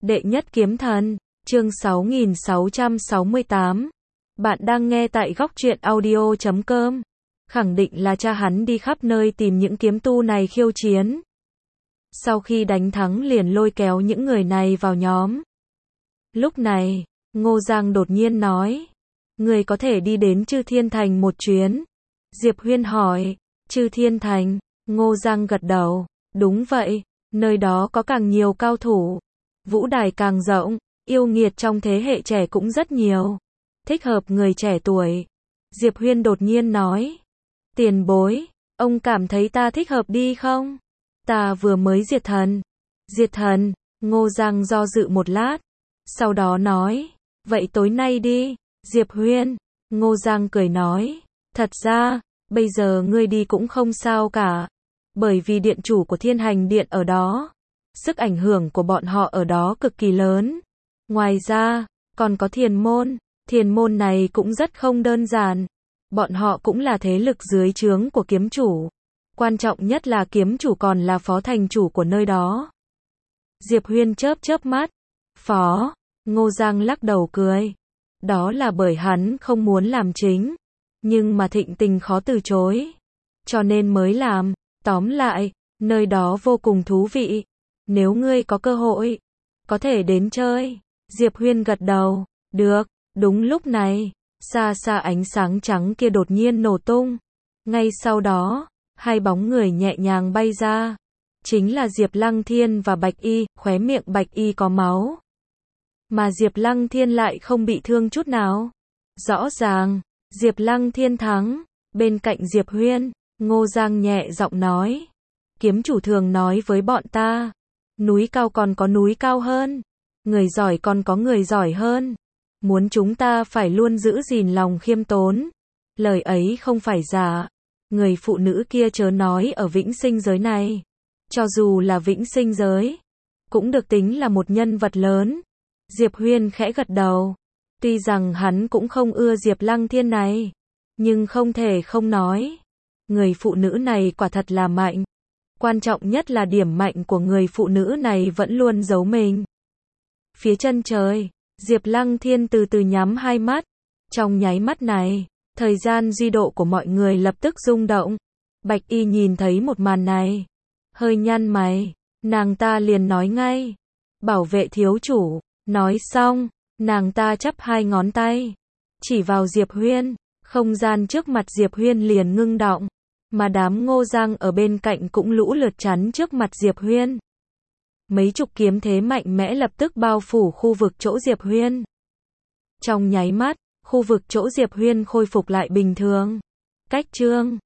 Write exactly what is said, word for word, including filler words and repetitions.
Đệ nhất kiếm thần, chương sáu nghìn sáu trăm sáu mươi tám. Bạn đang nghe tại góc truyện audio chấm com. Khẳng định là cha hắn đi khắp nơi tìm những kiếm tu này khiêu chiến. Sau khi đánh thắng liền lôi kéo những người này vào nhóm. Lúc này, Ngô Giang đột nhiên nói, người có thể đi đến Chư Thiên Thành một chuyến. Diệp Huyên hỏi, Chư Thiên Thành, Ngô Giang gật đầu, đúng vậy, nơi đó có càng nhiều cao thủ. Vũ đài càng rộng, yêu nghiệt trong thế hệ trẻ cũng rất nhiều. Thích hợp người trẻ tuổi. Diệp Huyên đột nhiên nói, tiền bối, ông cảm thấy ta thích hợp đi không? Ta vừa mới diệt thần. Diệt thần, Ngô Giang do dự một lát. Sau đó nói, vậy tối nay đi. Diệp Huyên, Ngô Giang cười nói, thật ra, bây giờ ngươi đi cũng không sao cả. Bởi vì điện chủ của Thiên Hành Điện ở đó. Sức ảnh hưởng của bọn họ ở đó cực kỳ lớn. Ngoài ra, còn có Thiền Môn. Thiền Môn này cũng rất không đơn giản. Bọn họ cũng là thế lực dưới trướng của kiếm chủ. Quan trọng nhất là kiếm chủ còn là phó thành chủ của nơi đó. Diệp Huyên chớp chớp mắt. Phó, Ngô Giang lắc đầu cười. Đó là bởi hắn không muốn làm chính. Nhưng mà thịnh tình khó từ chối. Cho nên mới làm. Tóm lại, nơi đó vô cùng thú vị. Nếu ngươi có cơ hội, có thể đến chơi. Diệp Huyên gật đầu. Được. Đúng lúc này, xa xa ánh sáng trắng kia đột nhiên nổ tung. Ngay sau đó, hai bóng người nhẹ nhàng bay ra. Chính là Diệp Lăng Thiên và Bạch Y, khóe miệng Bạch Y có máu. Mà Diệp Lăng Thiên lại không bị thương chút nào. Rõ ràng, Diệp Lăng Thiên thắng. Bên cạnh Diệp Huyên, Ngô Giang nhẹ giọng nói. Kiếm chủ thường nói với bọn ta. Núi cao còn có núi cao hơn. Người giỏi còn có người giỏi hơn. Muốn chúng ta phải luôn giữ gìn lòng khiêm tốn. Lời ấy không phải giả. Người phụ nữ kia chớ nói ở vĩnh sinh giới này. Cho dù là vĩnh sinh giới, cũng được tính là một nhân vật lớn. Diệp Huyên khẽ gật đầu. Tuy rằng hắn cũng không ưa Diệp Lăng Thiên này, nhưng không thể không nói. Người phụ nữ này quả thật là mạnh. Quan trọng nhất là điểm mạnh của người phụ nữ này vẫn luôn giấu mình. Phía chân trời, Diệp Lăng Thiên từ từ nhắm hai mắt. Trong nháy mắt này, thời gian duy độ của mọi người lập tức rung động. Bạch Y nhìn thấy một màn này, hơi nhăn mày, nàng ta liền nói ngay, bảo vệ thiếu chủ. Nói xong, nàng ta chắp hai ngón tay, chỉ vào Diệp Huyên. Không gian trước mặt Diệp Huyên liền ngưng động, mà đám Ngô Giang ở bên cạnh cũng lũ lượt chắn trước mặt Diệp Huyên. Mấy chục kiếm thế mạnh mẽ lập tức bao phủ khu vực chỗ Diệp Huyên. Trong nháy mắt, khu vực chỗ Diệp Huyên khôi phục lại bình thường. Cách chương